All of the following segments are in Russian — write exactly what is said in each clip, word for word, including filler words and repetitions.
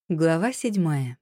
Глава седьмая.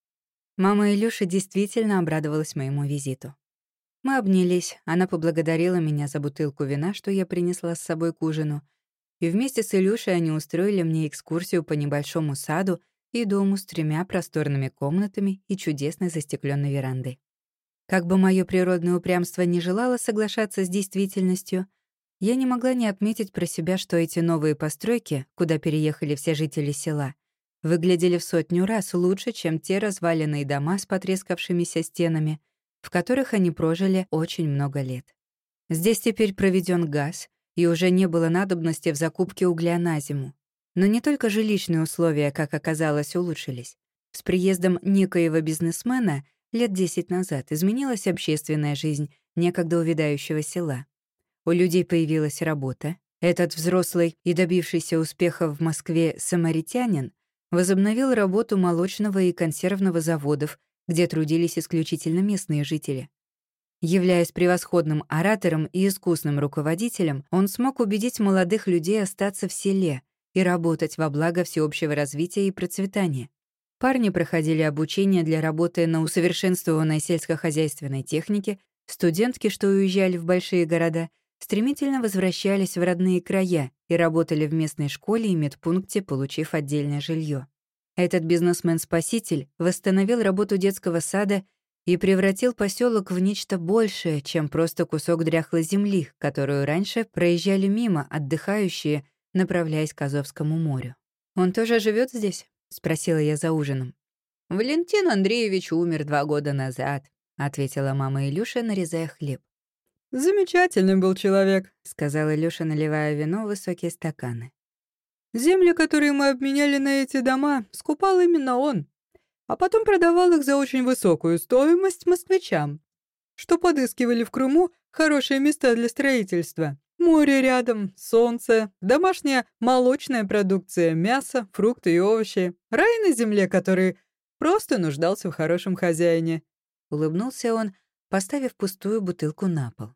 Мама Илюши действительно обрадовалась моему визиту. Мы обнялись, она поблагодарила меня за бутылку вина, что я принесла с собой к ужину, и вместе с Илюшей они устроили мне экскурсию по небольшому саду и дому с тремя просторными комнатами и чудесной застекленной верандой. Как бы мое природное упрямство не желало соглашаться с действительностью, я не могла не отметить про себя, что эти новые постройки, куда переехали все жители села, выглядели в сотню раз лучше, чем те разваленные дома с потрескавшимися стенами, в которых они прожили очень много лет. Здесь теперь проведен газ, и уже не было надобности в закупке угля на зиму. Но не только жилищные условия, как оказалось, улучшились. С приездом некоего бизнесмена лет десять назад изменилась общественная жизнь некогда увядающего села. У людей появилась работа. Этот взрослый и добившийся успеха в Москве самаритянин возобновил работу молочного и консервного заводов, где трудились исключительно местные жители. Являясь превосходным оратором и искусным руководителем, он смог убедить молодых людей остаться в селе и работать во благо всеобщего развития и процветания. Парни проходили обучение для работы на усовершенствованной сельскохозяйственной технике, студентки, что уезжали в большие города, стремительно возвращались в родные края и работали в местной школе и медпункте, получив отдельное жилье. Этот бизнесмен-спаситель восстановил работу детского сада и превратил поселок в нечто большее, чем просто кусок дряхлой земли, которую раньше проезжали мимо отдыхающие, направляясь к Азовскому морю. «Он тоже живет здесь?» — спросила я за ужином. «Валентин Андреевич умер два года назад», — ответила мама Илюши, нарезая хлеб. «Замечательный был человек», — сказал Илюша, наливая вино в высокие стаканы. «Земли, которые мы обменяли на эти дома, скупал именно он, а потом продавал их за очень высокую стоимость москвичам, что подыскивали в Крыму хорошие места для строительства. Море рядом, солнце, домашняя молочная продукция, мясо, фрукты и овощи. Рай на земле, который просто нуждался в хорошем хозяине». Улыбнулся он, поставив пустую бутылку на пол.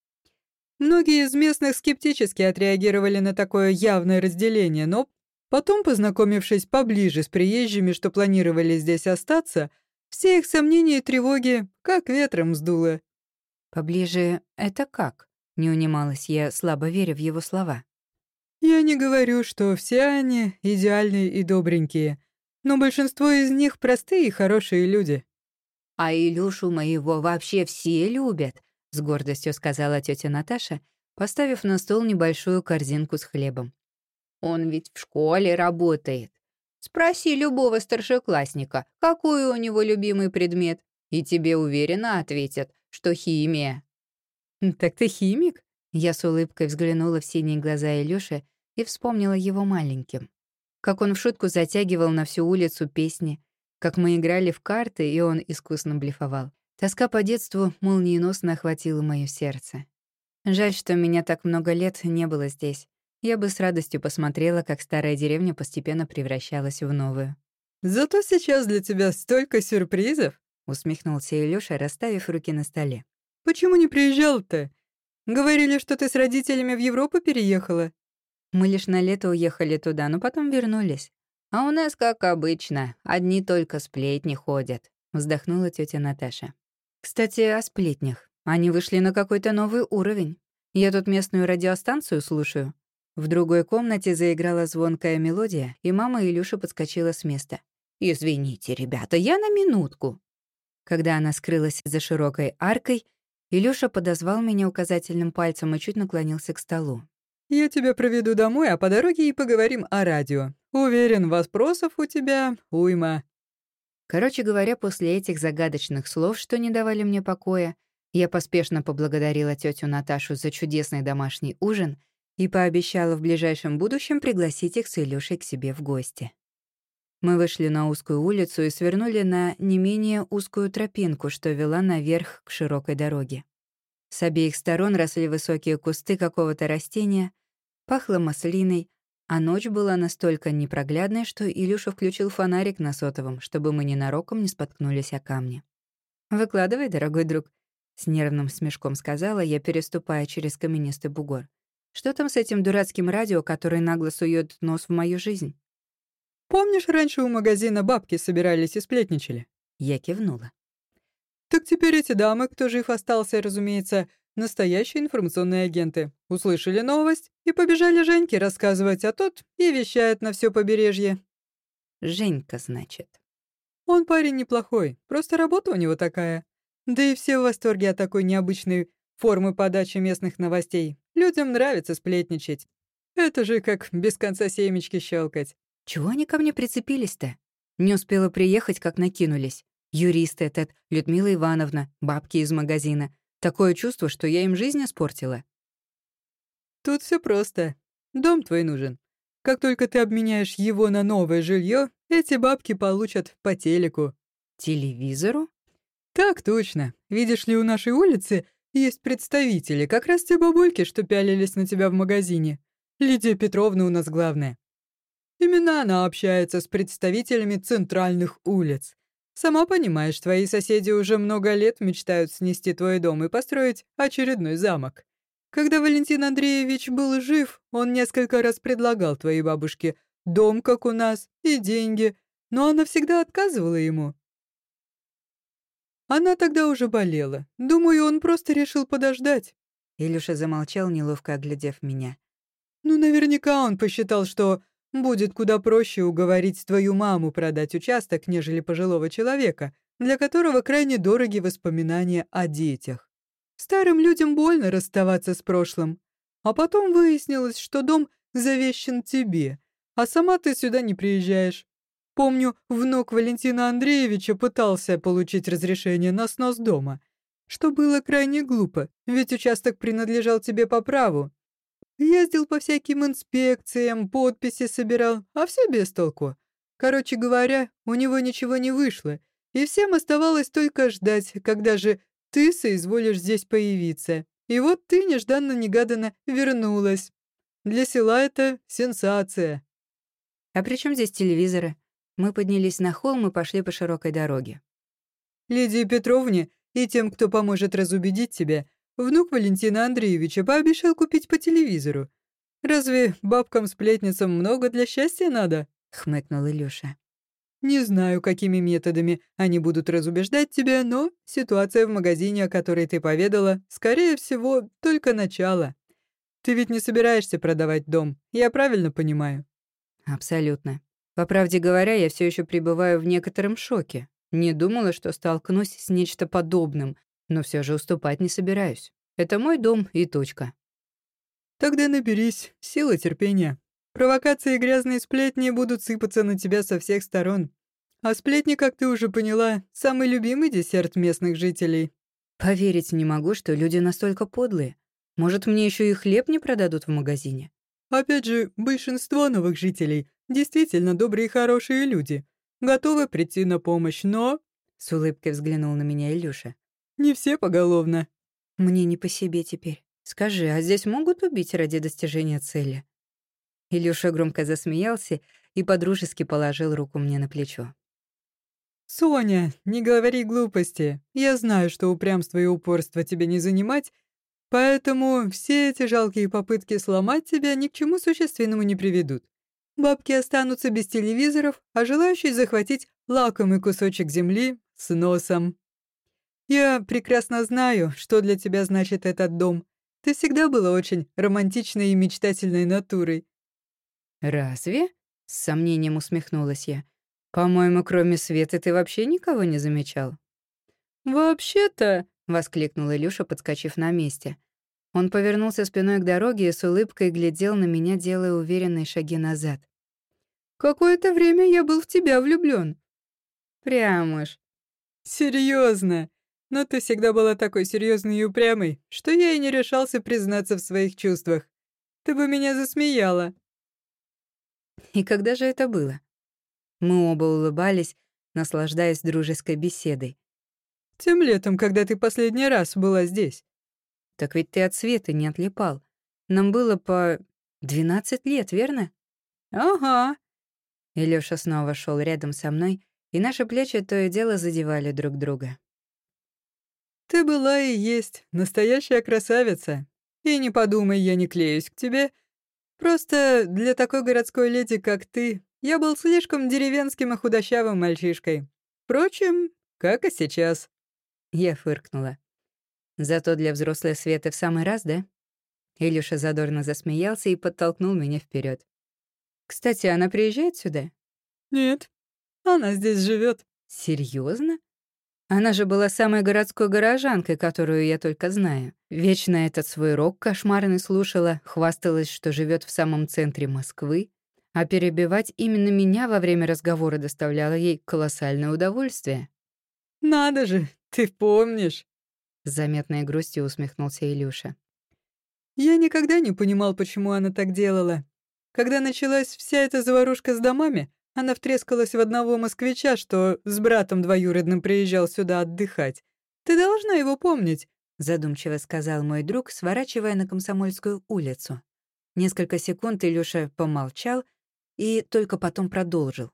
Многие из местных скептически отреагировали на такое явное разделение, но потом, познакомившись поближе с приезжими, что планировали здесь остаться, все их сомнения и тревоги как ветром сдуло. «Поближе — это как?» — не унималась я, слабо веря в его слова. «Я не говорю, что все они идеальные и добренькие, но большинство из них простые и хорошие люди». «А Илюшу моего вообще все любят», — с гордостью сказала тетя Наташа, поставив на стол небольшую корзинку с хлебом. «Он ведь в школе работает. Спроси любого старшеклассника, какой у него любимый предмет, и тебе уверенно ответят, что химия». «Так ты химик?» Я с улыбкой взглянула в синие глаза Илюши и вспомнила его маленьким. Как он в шутку затягивал на всю улицу песни, как мы играли в карты, и он искусно блефовал. Тоска по детству молниеносно охватила моё сердце. Жаль, что меня так много лет не было здесь. Я бы с радостью посмотрела, как старая деревня постепенно превращалась в новую. «Зато сейчас для тебя столько сюрпризов», — усмехнулся Илюша, расставив руки на столе. «Почему не приезжал-то? Говорили, что ты с родителями в Европу переехала». Мы лишь на лето уехали туда, но потом вернулись. А у нас, как обычно, одни только сплетни ходят, вздохнула тетя Наташа. Кстати, о сплетнях. Они вышли на какой-то новый уровень. Я тут местную радиостанцию слушаю. В другой комнате заиграла звонкая мелодия, и мама Илюши подскочила с места. «Извините, ребята, я на минутку». Когда она скрылась за широкой аркой, Илюша подозвал меня указательным пальцем и чуть наклонился к столу. «Я тебя проведу домой, а по дороге и поговорим о радио. Уверен, вопросов у тебя уйма». Короче говоря, после этих загадочных слов, что не давали мне покоя, я поспешно поблагодарила тетю Наташу за чудесный домашний ужин и пообещала в ближайшем будущем пригласить их с Илюшей к себе в гости. Мы вышли на узкую улицу и свернули на не менее узкую тропинку, что вела наверх к широкой дороге. С обеих сторон росли высокие кусты какого-то растения, пахло маслиной, а ночь была настолько непроглядной, что Илюша включил фонарик на сотовом, чтобы мы ненароком не споткнулись о камни. «Выкладывай, дорогой друг», — с нервным смешком сказала я, переступая через каменистый бугор. «Что там с этим дурацким радио, который нагло сует нос в мою жизнь?» Помнишь, раньше у магазина бабки собирались и сплетничали? Я кивнула. Так теперь эти дамы, кто жив остался, разумеется, настоящие информационные агенты, услышали новость и побежали Женьке рассказывать, а тот и вещает на все побережье. Женька, значит. Он парень неплохой, просто работа у него такая. Да и все в восторге от такой необычной формы подачи местных новостей. Людям нравится сплетничать. Это же как без конца семечки щелкать. Чего они ко мне прицепились-то? Не успела приехать, как накинулись. Юрист этот, Людмила Ивановна, бабки из магазина. Такое чувство, что я им жизнь испортила. Тут все просто. Дом твой нужен. Как только ты обменяешь его на новое жилье, эти бабки получат по телеку. Телевизору? Так точно. Видишь ли, у нашей улицы есть представители, как раз те бабульки, что пялились на тебя в магазине. Лидия Петровна у нас главная. Именно она общается с представителями центральных улиц. Сама понимаешь, твои соседи уже много лет мечтают снести твой дом и построить очередной замок. Когда Валентин Андреевич был жив, он несколько раз предлагал твоей бабушке дом, как у нас, и деньги, но она всегда отказывала ему. Она тогда уже болела. Думаю, он просто решил подождать. Илюша замолчал, неловко оглядев меня. Ну, наверняка он посчитал, что будет куда проще уговорить твою маму продать участок, нежели пожилого человека, для которого крайне дороги воспоминания о детях. Старым людям больно расставаться с прошлым. А потом выяснилось, что дом завещен тебе, а сама ты сюда не приезжаешь. Помню, внук Валентина Андреевича пытался получить разрешение на снос дома, что было крайне глупо, ведь участок принадлежал тебе по праву. Ездил по всяким инспекциям, подписи собирал, а все без толку. Короче говоря, у него ничего не вышло, и всем оставалось только ждать, когда же ты соизволишь здесь появиться. И вот ты нежданно-негаданно вернулась. Для села это сенсация. А при чем здесь телевизоры? Мы поднялись на холм и пошли по широкой дороге. Лидии Петровне и тем, кто поможет разубедить тебя, внук Валентина Андреевича пообещал купить по телевизору. Разве бабкам-сплетницам много для счастья надо? Хмыкнул Илюша. Не знаю, какими методами они будут разубеждать тебя, но ситуация в магазине, о которой ты поведала, скорее всего, только начало. Ты ведь не собираешься продавать дом, я правильно понимаю? Абсолютно. По правде говоря, я все еще пребываю в некотором шоке. Не думала, что столкнусь с нечто подобным, но все же уступать не собираюсь. Это мой дом и точка. Тогда наберись силы терпения. Провокации и грязные сплетни будут сыпаться на тебя со всех сторон. А сплетни, как ты уже поняла, самый любимый десерт местных жителей. Поверить не могу, что люди настолько подлые. Может, мне еще и хлеб не продадут в магазине? Опять же, большинство новых жителей действительно добрые и хорошие люди. Готовы прийти на помощь, но... С улыбкой взглянул на меня Илюша. Не все поголовно. Мне не по себе теперь. Скажи, а здесь могут убить ради достижения цели? Илюша громко засмеялся и подружески положил руку мне на плечо. «Соня, не говори глупости. Я знаю, что упрямство и упорство тебе не занимать, поэтому все эти жалкие попытки сломать тебя ни к чему существенному не приведут. Бабки останутся без телевизоров, а желающие захватить лакомый кусочек земли с носом. Я прекрасно знаю, что для тебя значит этот дом. Ты всегда была очень романтичной и мечтательной натурой». «Разве?» — с сомнением усмехнулась я. «По-моему, кроме Светы ты вообще никого не замечал?» «Вообще-то...» — воскликнул Илюша, подскочив на месте. Он повернулся спиной к дороге и с улыбкой глядел на меня, делая уверенные шаги назад. «Какое-то время я был в тебя влюблён». «Прям уж». «Серьёзно? Но ты всегда была такой серьёзной и упрямой, что я и не решался признаться в своих чувствах. Ты бы меня засмеяла». И когда же это было? Мы оба улыбались, наслаждаясь дружеской беседой. «Тем летом, когда ты последний раз была здесь». Так ведь ты от Светы не отлипал. Нам было по двенадцать лет, верно? «Ага». Илюша снова шел рядом со мной, и наши плечи то и дело задевали друг друга. «Ты была и есть настоящая красавица. И не подумай, я не клеюсь к тебе. Просто для такой городской леди, как ты, Я был слишком деревенским и худощавым мальчишкой. Впрочем, как и сейчас. Я фыркнула. Зато для взрослой Светы в самый раз, да? Илюша задорно засмеялся и подтолкнул меня вперед. Кстати, она приезжает сюда? Нет, она здесь живет. Серьезно? Она же была самой городской горожанкой, которую я только знаю. Вечно этот свой рок кошмарный слушала, хвасталась, что живет в самом центре Москвы, а перебивать именно меня во время разговора доставляло ей колоссальное удовольствие. Надо же, ты помнишь. С заметной грустью усмехнулся Илюша. Я никогда не понимал, почему она так делала. Когда началась вся эта заварушка с домами, она втрескалась в одного москвича, что с братом двоюродным приезжал сюда отдыхать. Ты должна его помнить, Задумчиво сказал мой друг, сворачивая на Комсомольскую улицу. Несколько секунд Илюша помолчал и только потом продолжил.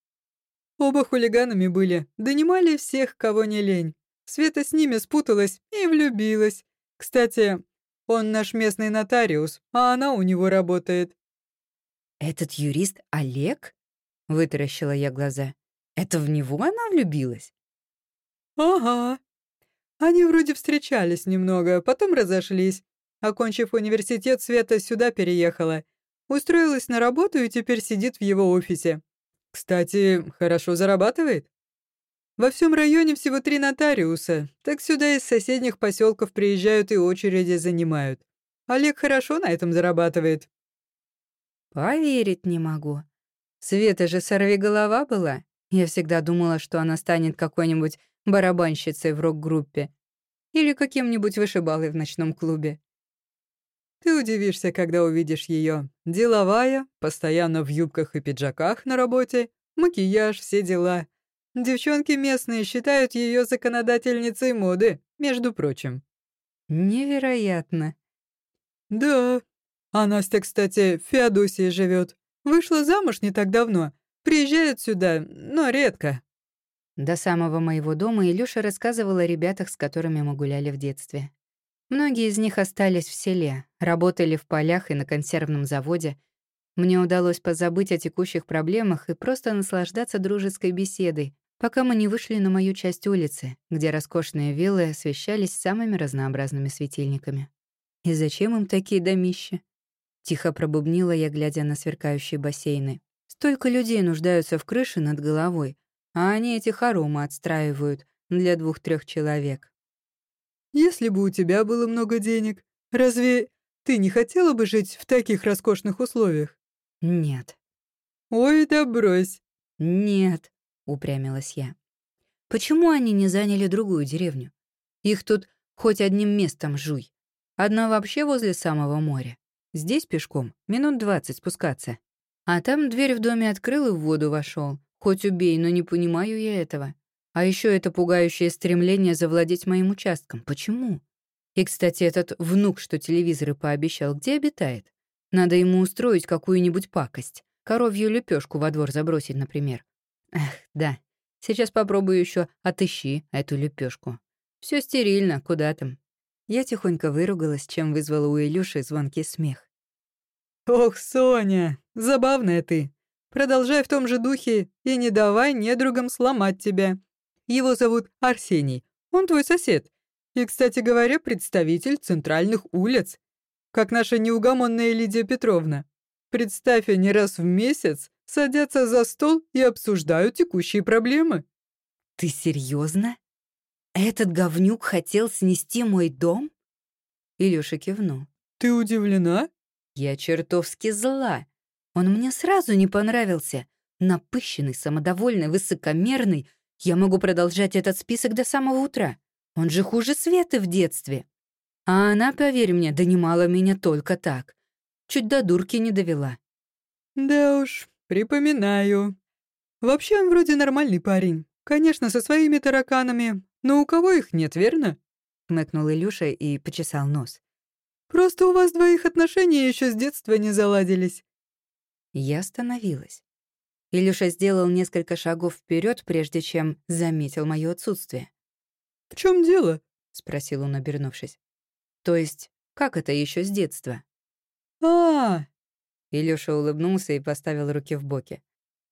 Оба хулиганами были, донимали всех, кого не лень. Света с ними спуталась и влюбилась. Кстати, он наш местный нотариус, а она у него работает. «Этот юрист Олег?» — вытаращила я глаза. «Это в него она влюбилась?» Ага. Они вроде встречались немного, потом разошлись. Окончив университет, Света сюда переехала. Устроилась на работу и теперь сидит в его офисе. Кстати, хорошо зарабатывает. Во всем районе всего три нотариуса, так сюда из соседних поселков приезжают и очереди занимают. Олег хорошо на этом зарабатывает. «Поверить не могу. Света же сорвиголова была. Я всегда думала, что она станет какой-нибудь барабанщицей в рок-группе или каким-нибудь вышибалой в ночном клубе». Ты удивишься, когда увидишь ее. Деловая, постоянно в юбках и пиджаках на работе, макияж, все дела. Девчонки местные считают ее законодательницей моды, между прочим. «Невероятно». Да. А Настя, кстати, в Феодосии живет. Вышла замуж не так давно. Приезжает сюда, но редко. До самого моего дома Илюша рассказывал о ребятах, с которыми мы гуляли в детстве. Многие из них остались в селе, работали в полях и на консервном заводе. Мне удалось позабыть о текущих проблемах и просто наслаждаться дружеской беседой, пока мы не вышли на мою часть улицы, где роскошные виллы освещались самыми разнообразными светильниками. «И зачем им такие домища?» Тихо пробубнила я, глядя на сверкающие бассейны. «Столько людей нуждаются в крыше над головой, а они эти хоромы отстраивают для двух-трех человек». Если бы у тебя было много денег, разве ты не хотела бы жить в таких роскошных условиях? «Нет, Ой, да брось. нет», — упрямилась я. «Почему они не заняли другую деревню? Их тут хоть одним местом жуй. Одна вообще возле самого моря. Здесь пешком минут двадцать спускаться. А там дверь в доме открыл и в воду вошел. Хоть убей, но не понимаю я этого. А еще это пугающее стремление завладеть моим участком. Почему? И, кстати, этот внук, что телевизоры пообещал, где обитает? Надо ему устроить какую-нибудь пакость. Коровью лепешку во двор забросить, например. Эх, да. Сейчас попробую еще отыщи эту лепешку. Все стерильно, куда там. Я тихонько выругалась, чем вызвала у Илюши звонкий смех. Ох, Соня, забавная ты. Продолжай в том же духе и не давай недругам сломать тебя. Его зовут Арсений, он твой сосед. И, кстати говоря, представитель центральных улиц, как наша неугомонная Лидия Петровна. Представь, они раз в месяц садятся за стол и обсуждают текущие проблемы. Ты серьезно? Этот говнюк хотел снести мой дом? Илюша кивнул. Ты удивлена? Я чертовски зла. Он мне сразу не понравился. Напыщенный, самодовольный, высокомерный. Я могу продолжать этот список до самого утра. Он же хуже Светы в детстве. А она, поверь мне, донимала меня только так. Чуть до дурки не довела. Да уж, припоминаю. Вообще он вроде нормальный парень. Конечно, со своими тараканами, но у кого их нет, верно? Хмыкнул Илюша и почесал нос. Просто у вас двоих отношения еще с детства не заладились. Я остановилась. Илюша сделал несколько шагов вперед, прежде чем заметил мое отсутствие. В чем дело? Спросил он, обернувшись. То есть, как это еще с детства? А, Илюша улыбнулся и поставил руки в боки.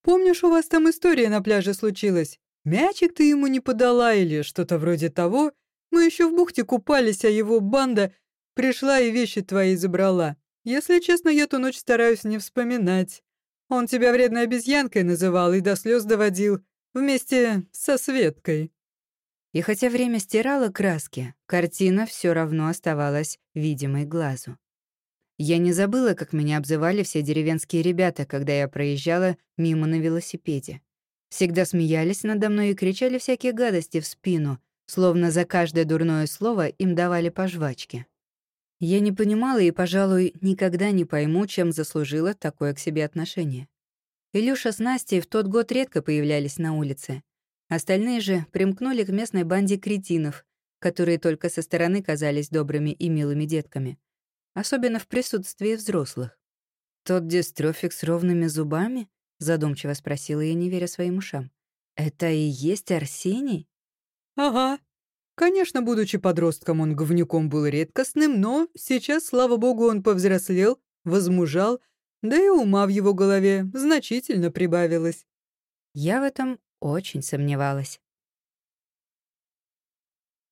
Помнишь, у вас там история на пляже случилась? Мячик ты ему не подала или что-то вроде того? Мы еще в бухте купались, а его банда пришла и вещи твои забрала. Если честно, я ту ночь стараюсь не вспоминать. Он тебя вредной обезьянкой называл и до слез доводил, вместе со Светкой». И хотя время стирало краски, картина все равно оставалась видимой глазу. Я не забыла, как меня обзывали все деревенские ребята, когда я проезжала мимо на велосипеде. Всегда смеялись надо мной и кричали всякие гадости в спину, словно за каждое дурное слово им давали по жвачке. Я не понимала и, пожалуй, никогда не пойму, чем заслужила такое к себе отношение. Илюша с Настей в тот год редко появлялись на улице. Остальные же примкнули к местной банде кретинов, которые только со стороны казались добрыми и милыми детками, особенно в присутствии взрослых. «Тот дистрофик с ровными зубами?» — задумчиво спросила я, не веря своим ушам. «Это и есть Арсений?» «Ага. Конечно, будучи подростком, он говнюком был редкостным, но сейчас, слава богу, он повзрослел, возмужал, да и ума в его голове значительно прибавилось». Я в этом очень сомневалась.